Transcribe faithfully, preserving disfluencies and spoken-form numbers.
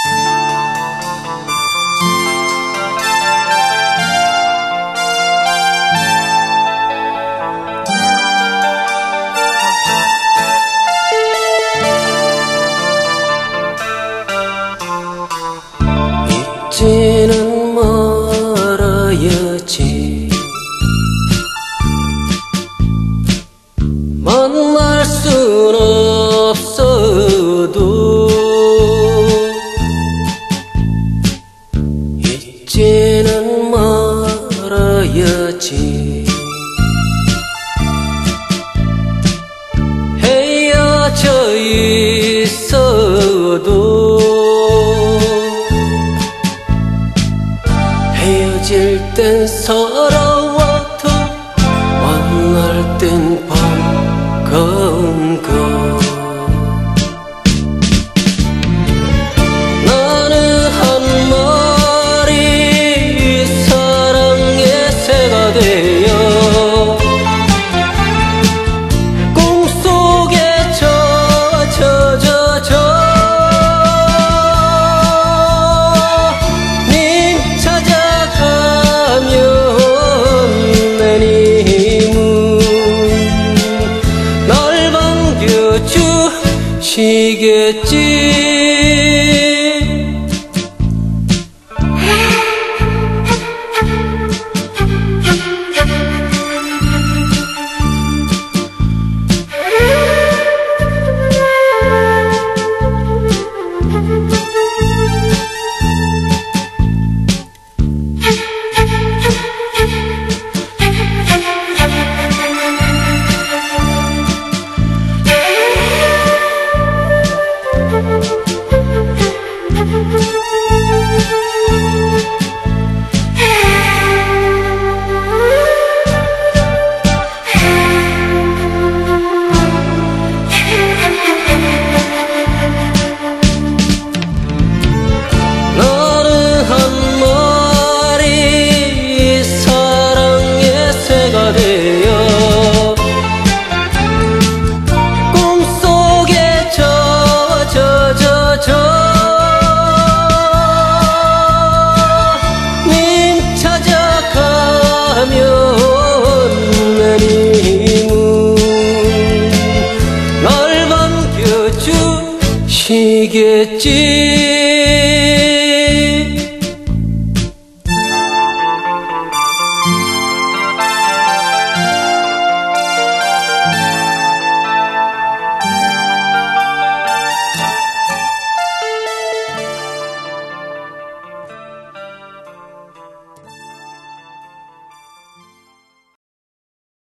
잊지는 말아야지. 만날 순 없어도 잊지는 말아야지. 헤어져 있어도 헤어질 땐 서러워도 만날 땐 반가운 것. 나는 한 마리 사랑의 새가 되어 꿈속에 젖어져져 님 찾아가면 내 님은 날 반겨주시겠지. 되어 꿈속에 젖어져져 님 찾아가면 내 님은 날 반겨주시겠지.